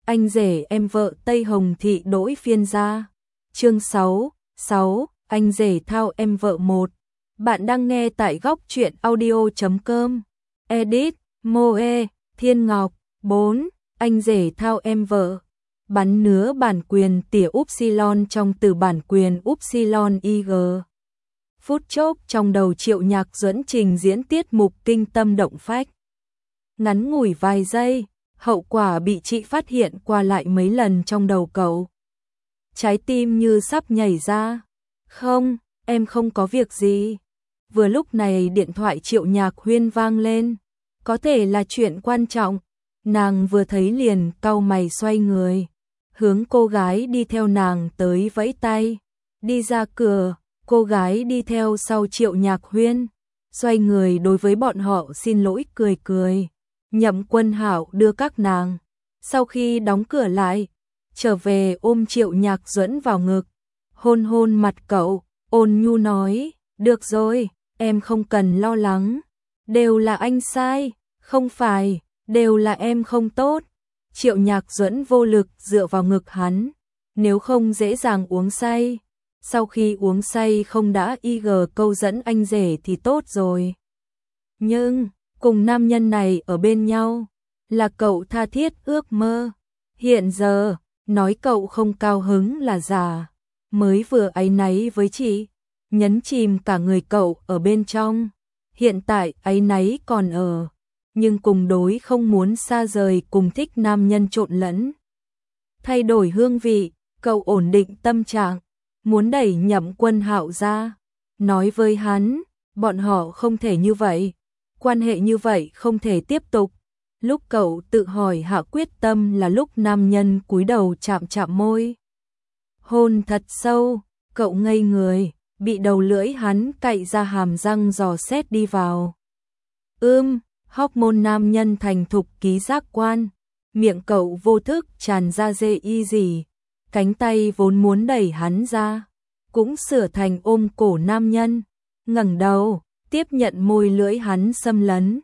anh rể em vợ Tây Hồng Thị đổi phiên ra. Chương 6, anh rể thao em vợ 1. Bạn đang nghe tại góc truyện audio.com. Edit, Moe, Thiên Ngọc. 4. Anh rể thao em vợ. Bắn nứa bản quyền tỉa Upsilon trong từ bản quyền Upsilon IG. Phút chốc trong đầu Triệu Nhạc Duẫn trình diễn tiết mục kinh tâm động phách. Ngắn ngủi vài giây, hậu quả bị chị phát hiện qua lại mấy lần trong đầu cậu. Trái tim như sắp nhảy ra. Không, em không có việc gì. Vừa lúc này điện thoại Triệu Nhạc Huyên vang lên. Có thể là chuyện quan trọng. Nàng vừa thấy liền cau mày xoay người. Hướng cô gái đi theo nàng tới vẫy tay. Đi ra cửa, cô gái đi theo sau Triệu Nhạc Huyên. Xoay người đối với bọn họ xin lỗi cười cười. Nhậm Quân Hạo đưa các nàng. Sau khi đóng cửa lại, trở về ôm Triệu Nhạc Duẫn vào ngực. Hôn hôn mặt cậu, ôn nhu nói, được rồi, em không cần lo lắng. Đều là anh sai, không phải, đều là em không tốt. Triệu Nhạc Duẫn vô lực dựa vào ngực hắn, nếu không dễ dàng uống say. Sau khi uống say không đã IG câu dẫn anh rể thì tốt rồi. Nhưng, cùng nam nhân này ở bên nhau, là cậu tha thiết ước mơ. Hiện giờ, nói cậu không cao hứng là giả. Mới vừa áy náy với chị, nhấn chìm cả người cậu ở bên trong. Hiện tại áy náy còn ở, nhưng cùng đối không muốn xa rời cùng thích nam nhân trộn lẫn. Thay đổi hương vị, cậu ổn định tâm trạng, muốn đẩy Nhậm Quân Hạo ra. Nói với hắn, bọn họ không thể như vậy, quan hệ như vậy không thể tiếp tục. Lúc cậu tự hỏi hạ quyết tâm là lúc nam nhân cúi đầu chạm chạm môi. Hôn thật sâu, cậu ngây người, bị đầu lưỡi hắn cạy ra hàm răng dò xét đi vào. Hormone nam nhân thành thục ký giác quan, miệng cậu vô thức tràn ra dê y gì. Cánh tay vốn muốn đẩy hắn ra, cũng sửa thành ôm cổ nam nhân. Ngẩng đầu, tiếp nhận môi lưỡi hắn xâm lấn.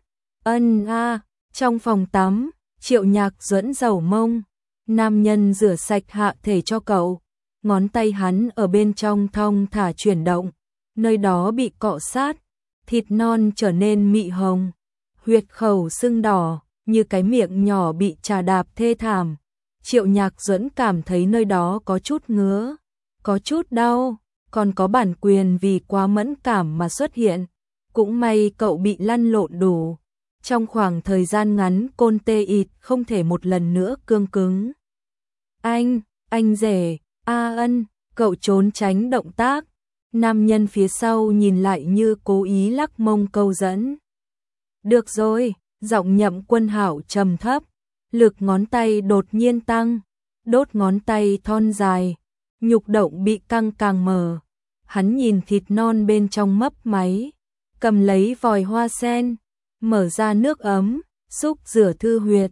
Trong phòng tắm, Triệu Nhạc Duẫn dầu mông. Nam nhân rửa sạch hạ thể cho cậu. Ngón tay hắn ở bên trong thong thả chuyển động. Nơi đó bị cọ sát, thịt non trở nên mị hồng. Huyệt khẩu sưng đỏ, như cái miệng nhỏ bị trà đạp thê thảm. Triệu Nhạc Duẫn cảm thấy nơi đó có chút ngứa, có chút đau, còn có bản quyền vì quá mẫn cảm mà xuất hiện. Cũng may cậu bị lăn lộn đủ. Trong khoảng thời gian ngắn côn tê ịt không thể một lần nữa cương cứng. Anh rể, cậu trốn tránh động tác. Nam nhân phía sau nhìn lại như cố ý lắc mông câu dẫn. Được rồi, giọng Nhậm Quân Hạo trầm thấp. Lực ngón tay đột nhiên tăng, đốt ngón tay thon dài, nhục động bị căng càng mở. Hắn nhìn thịt non bên trong mấp máy, cầm lấy vòi hoa sen, mở ra nước ấm, xúc rửa thư huyệt.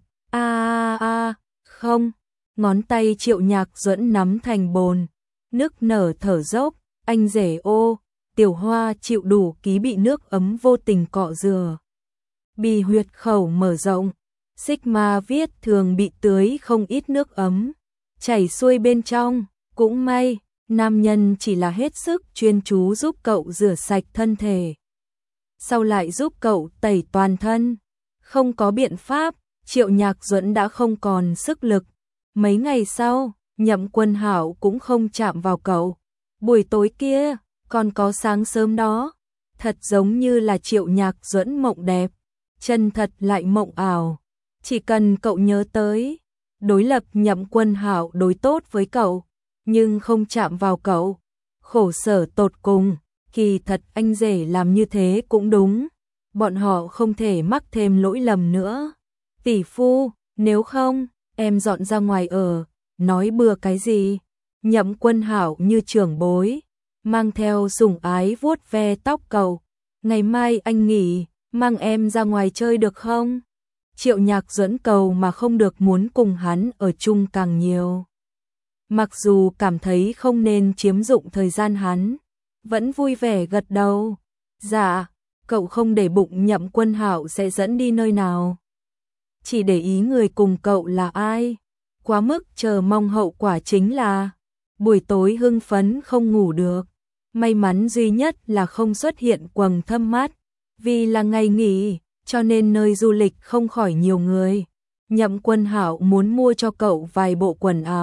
Không, ngón tay Triệu Nhạc Duẫn nắm thành bồn, nức nở thở dốc, anh rể ô, tiểu hoa chịu đủ ký bị nước ấm vô tình cọ rửa. Bì huyệt khẩu mở rộng. Sigma viết thường bị tưới không ít nước ấm, chảy xuôi bên trong. Cũng may, nam nhân chỉ là hết sức chuyên chú giúp cậu rửa sạch thân thể. Sau lại giúp cậu tẩy toàn thân. Không có biện pháp, Triệu Nhạc Duẫn đã không còn sức lực. Mấy ngày sau, Nhậm Quân Hạo cũng không chạm vào cậu. Buổi tối kia, còn có sáng sớm đó. Thật giống như là Triệu Nhạc Duẫn mộng đẹp, chân thật lại mộng ảo. Chỉ cần cậu nhớ tới, đối lập Nhậm Quân Hạo đối tốt với cậu, nhưng không chạm vào cậu. Khổ sở tột cùng, kỳ thật anh rể làm như thế cũng đúng. Bọn họ không thể mắc thêm lỗi lầm nữa. Tỷ phu, nếu không, em dọn ra ngoài ở, nói bừa cái gì. Nhậm Quân Hạo như trưởng bối, mang theo sủng ái vuốt ve tóc cậu. Ngày mai anh nghỉ, mang em ra ngoài chơi được không? Triệu Nhạc Duẫn cầu mà không được, muốn cùng hắn ở chung càng nhiều. Mặc dù cảm thấy không nên chiếm dụng thời gian hắn, vẫn vui vẻ gật đầu. Dạ, cậu không để bụng Nhậm Quân Hạo sẽ dẫn đi nơi nào. Chỉ để ý người cùng cậu là ai. Quá mức chờ mong hậu quả chính là buổi tối hưng phấn không ngủ được. May mắn duy nhất là không xuất hiện quầng thâm mắt, vì là ngày nghỉ, cho nên nơi du lịch không khỏi nhiều người. Nhậm Quân Hạo muốn mua cho cậu vài bộ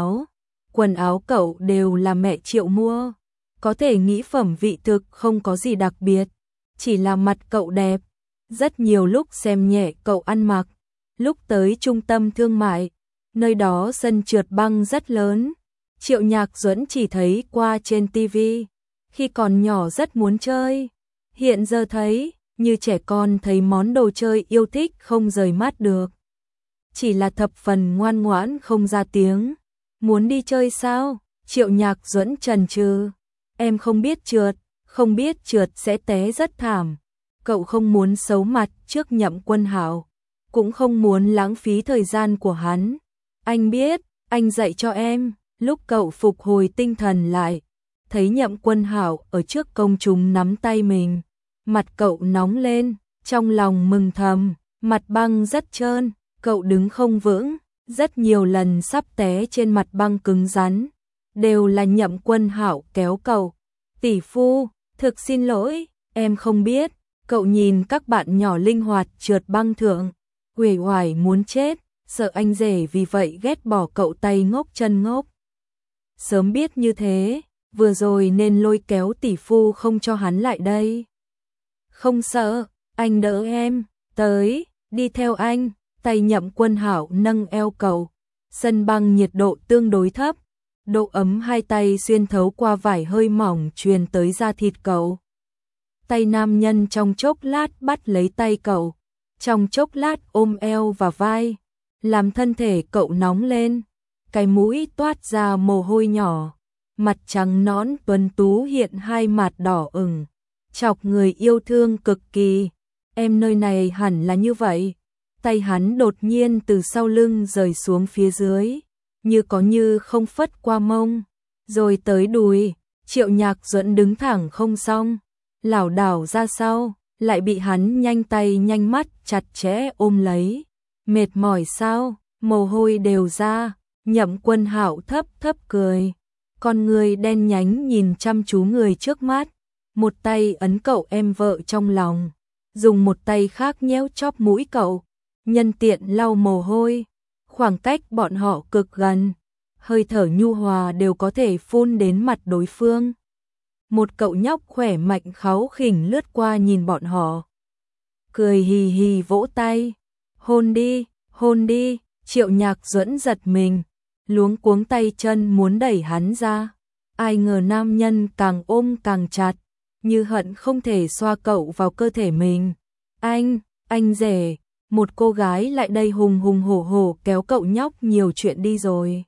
quần áo cậu đều là mẹ Triệu mua. Có thể nghĩ phẩm vị thực không có gì đặc biệt, chỉ là mặt cậu đẹp. Rất nhiều lúc xem nhẹ cậu ăn mặc. Lúc tới trung tâm thương mại, nơi đó sân trượt băng rất lớn. Triệu Nhạc Duẫn chỉ thấy qua trên tivi, khi còn nhỏ rất muốn chơi. Hiện giờ thấy, như trẻ con thấy món đồ chơi yêu thích không rời mắt được. Chỉ là thập phần ngoan ngoãn không ra tiếng. Muốn đi chơi sao? Triệu Nhạc Duẫn chần chừ. Em không biết trượt sẽ té rất thảm. Cậu không muốn xấu mặt trước Nhậm Quân Hạo, cũng không muốn lãng phí thời gian của hắn. Anh biết, anh dạy cho em. Lúc cậu phục hồi tinh thần lại, thấy Nhậm Quân Hạo ở trước công chúng nắm tay mình, mặt cậu nóng lên, trong lòng mừng thầm, mặt băng rất trơn, cậu đứng không vững, rất nhiều lần sắp té trên mặt băng cứng rắn, đều là Nhậm Quân Hạo kéo cậu. Tỷ phu, thực xin lỗi, em không biết. Cậu nhìn các bạn nhỏ linh hoạt trượt băng thượng, uể oải muốn chết, sợ anh rể vì vậy ghét bỏ cậu tay ngốc chân ngốc. Sớm biết như thế, vừa rồi nên lôi kéo tỷ phu không cho hắn lại đây. Không sợ, anh đỡ em, tới, đi theo anh. Tay Nhậm Quân Hạo nâng eo cậu. Sân băng nhiệt độ tương đối thấp, độ ấm hai tay xuyên thấu qua vải hơi mỏng truyền tới da thịt cậu. Tay nam nhân trong chốc lát bắt lấy tay cậu, trong chốc lát ôm eo và vai, làm thân thể cậu nóng lên, cái mũi toát ra mồ hôi nhỏ, mặt trắng nõn tuấn tú hiện hai mặt đỏ ửng, chọc người yêu thương cực kỳ. Em nơi này hẳn là như vậy. Tay hắn đột nhiên từ sau lưng rời xuống phía dưới, như có như không phất qua mông, rồi tới đùi. Triệu Nhạc Duẫn đứng thẳng không xong, lảo đảo ra sau, lại bị hắn nhanh tay nhanh mắt chặt chẽ ôm lấy. Mệt mỏi sao? Mồ hôi đều ra. Nhậm Quân Hạo thấp thấp cười, con người đen nhánh nhìn chăm chú người trước mắt, một tay ấn cậu em vợ trong lòng, dùng một tay khác nhéo chóp mũi cậu, nhân tiện lau mồ hôi. Khoảng cách bọn họ cực gần, hơi thở nhu hòa đều có thể phun đến mặt đối phương. Một cậu nhóc khỏe mạnh kháu khỉnh lướt qua nhìn bọn họ, cười hì hì vỗ tay. Hôn đi. Triệu Nhạc Duẫn giật mình, luống cuống tay chân muốn đẩy hắn ra. Ai ngờ nam nhân càng ôm càng chặt, như hận không thể xoa cậu vào cơ thể mình. Anh rể. Một cô gái lại đây hùng hùng hổ hổ kéo cậu nhóc nhiều chuyện đi rồi.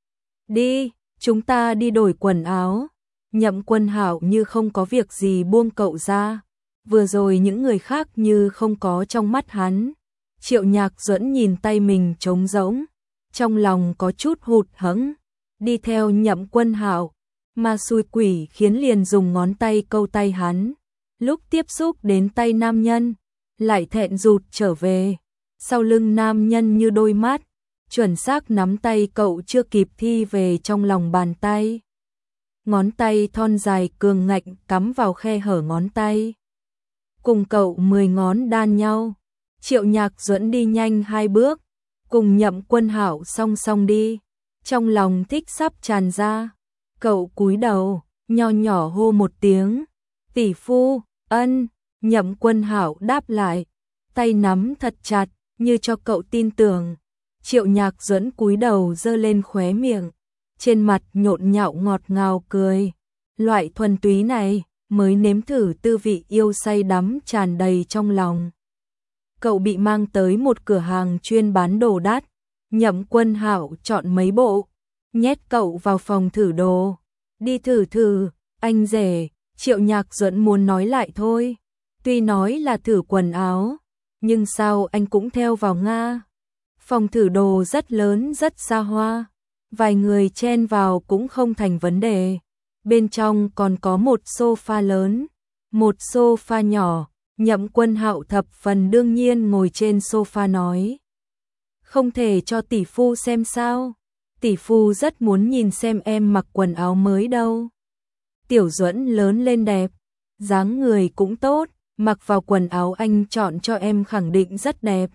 Đi, chúng ta đi đổi quần áo. Nhậm Quân Hạo như không có việc gì buông cậu ra. Vừa rồi những người khác như không có trong mắt hắn. Triệu Nhạc Duẫn nhìn tay mình trống rỗng, trong lòng có chút hụt hẫng. Đi theo Nhậm Quân Hạo, mà xui quỷ khiến liền dùng ngón tay câu tay hắn. Lúc tiếp xúc đến tay nam nhân, lại thẹn rụt trở về. Sau lưng nam nhân như đôi mắt, chuẩn xác nắm tay cậu chưa kịp thi về trong lòng bàn tay. Ngón tay thon dài cường ngạnh cắm vào khe hở ngón tay. Cùng cậu 10 ngón đan nhau. Triệu Nhạc Duẫn đi nhanh 2 bước, cùng Nhậm Quân Hạo song song đi. Trong lòng thích sắp tràn ra. Cậu cúi đầu, nho nhỏ hô một tiếng. Tỷ phu, ân. Nhậm Quân Hạo đáp lại, tay nắm thật chặt, như cho cậu tin tưởng. Triệu Nhạc Duẫn cúi đầu giơ lên khóe miệng, trên mặt nhộn nhạo ngọt ngào cười. Loại thuần túy này mới nếm thử tư vị yêu say đắm tràn đầy trong lòng. Cậu bị mang tới một cửa hàng chuyên bán đồ đắt. Nhậm Quân Hạo chọn mấy bộ, nhét cậu vào phòng thử đồ. Đi thử, anh rể. Triệu Nhạc Duẫn muốn nói lại thôi. Tuy nói là thử quần áo, nhưng sao anh cũng theo vào Nga. Phòng thử đồ rất lớn rất xa hoa, vài người chen vào cũng không thành vấn đề. Bên trong còn có một sofa lớn, một sofa nhỏ. Nhậm Quân Hạo thập phần đương nhiên ngồi trên sofa nói. Không thể cho tỷ phu xem sao? tỷ phu rất muốn nhìn xem em mặc quần áo mới đâu. Tiểu Duẫn lớn lên đẹp, dáng người cũng tốt, mặc vào quần áo anh chọn cho em khẳng định rất đẹp.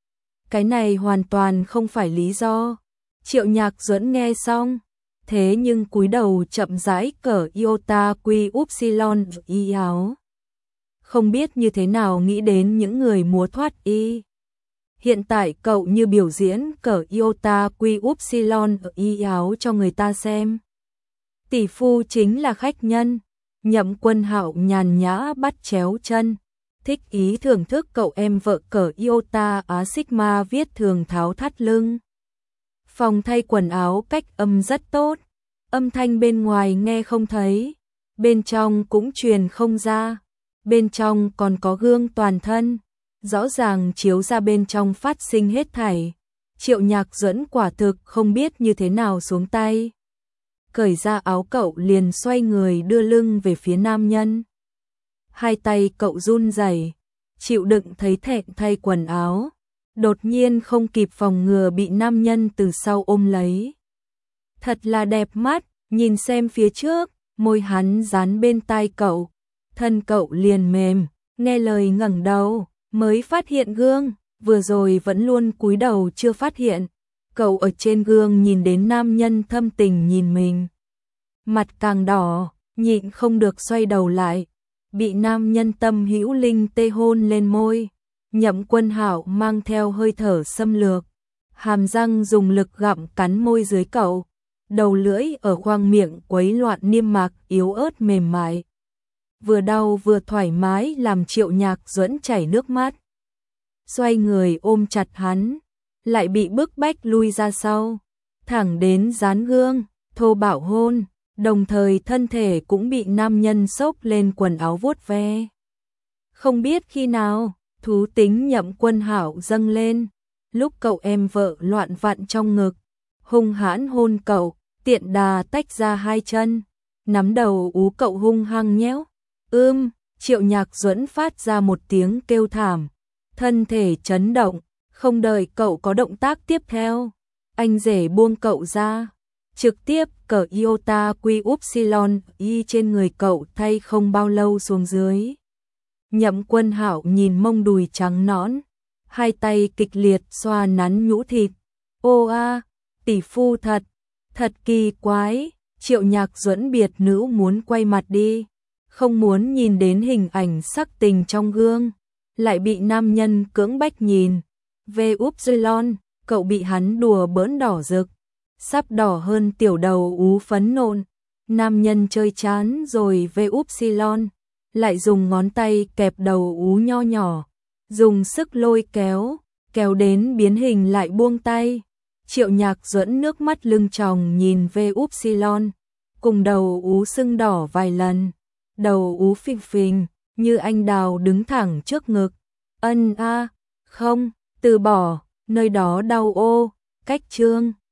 Cái này hoàn toàn không phải lý do. Triệu Nhạc Duẫn nghe xong, thế nhưng cúi đầu chậm rãi cởi iota quy upsilon y áo. Không biết như thế nào nghĩ đến những người múa thoát y. Hiện tại cậu như biểu diễn cởi iota quy upsilon y áo cho người ta xem. Tỷ phu chính là khách nhân. Nhậm Quân Hạo nhàn nhã bắt chéo chân, thích ý thưởng thức cậu em vợ cởi iota á sigma viết thường tháo thắt lưng. Phòng thay quần áo cách âm rất tốt, âm thanh bên ngoài nghe không thấy, bên trong cũng truyền không ra. Bên trong còn có gương toàn thân, rõ ràng chiếu ra bên trong phát sinh hết thảy. Triệu Nhạc Duẫn quả thực không biết như thế nào xuống tay. Cởi ra áo cậu liền xoay người đưa lưng về phía nam nhân. Hai tay cậu run rẩy, chịu đựng thấy thẹn thay quần áo, đột nhiên không kịp phòng ngừa bị nam nhân từ sau ôm lấy. Thật là đẹp mắt, nhìn xem phía trước, môi hắn dán bên tai cậu, thân cậu liền mềm, nghe lời ngẩng đầu, mới phát hiện gương, vừa rồi vẫn luôn cúi đầu chưa phát hiện. Cậu ở trên gương nhìn đến nam nhân thâm tình nhìn mình. Mặt càng đỏ, nhịn không được xoay đầu lại, bị nam nhân tâm hữu linh tê hôn lên môi. Nhậm Quân Hạo mang theo hơi thở xâm lược, hàm răng dùng lực gặm cắn môi dưới cậu, đầu lưỡi ở khoang miệng quấy loạn niêm mạc yếu ớt mềm mại. Vừa đau vừa thoải mái làm Triệu Nhạc Duẫn chảy nước mắt. Xoay người ôm chặt hắn, lại bị bức bách lui ra sau, thẳng đến dán gương, thô bạo hôn, đồng thời thân thể cũng bị nam nhân xốc lên quần áo vuốt ve. Không biết khi nào, thú tính Nhậm Quân Hạo dâng lên, lúc cậu em vợ loạn vặn trong ngực, hung hãn hôn cậu, tiện đà tách ra hai chân, nắm đầu ú cậu hung hăng nhéo. Triệu Nhạc Duẫn phát ra một tiếng kêu thảm, thân thể chấn động, không đợi cậu có động tác tiếp theo, anh rể buông cậu ra, trực tiếp cởi iota quy upsilon y trên người cậu thay không bao lâu xuống dưới. Nhậm Quân Hạo nhìn mông đùi trắng nõn, hai tay kịch liệt xoa nắn nhũ thịt. Ô a, tỷ phu thật kỳ quái. Triệu Nhạc Duẫn biệt nữ muốn quay mặt đi, không muốn nhìn đến hình ảnh sắc tình trong gương, lại bị nam nhân cưỡng bách nhìn. Về upsilon, cậu bị hắn đùa bỡn đỏ rực, sắp đỏ hơn tiểu đầu ú phấn nộn. Nam nhân chơi chán rồi về upsilon, lại dùng ngón tay kẹp đầu ú nho nhỏ, dùng sức lôi kéo đến biến hình lại buông tay. Triệu Nhạc Duẫn nước mắt lưng tròng nhìn về upsilon, cùng đầu ú sưng đỏ vài lần, đầu ú phình phình như anh đào đứng thẳng trước ngực. Không, từ bỏ, nơi đó đau ô, cách trương.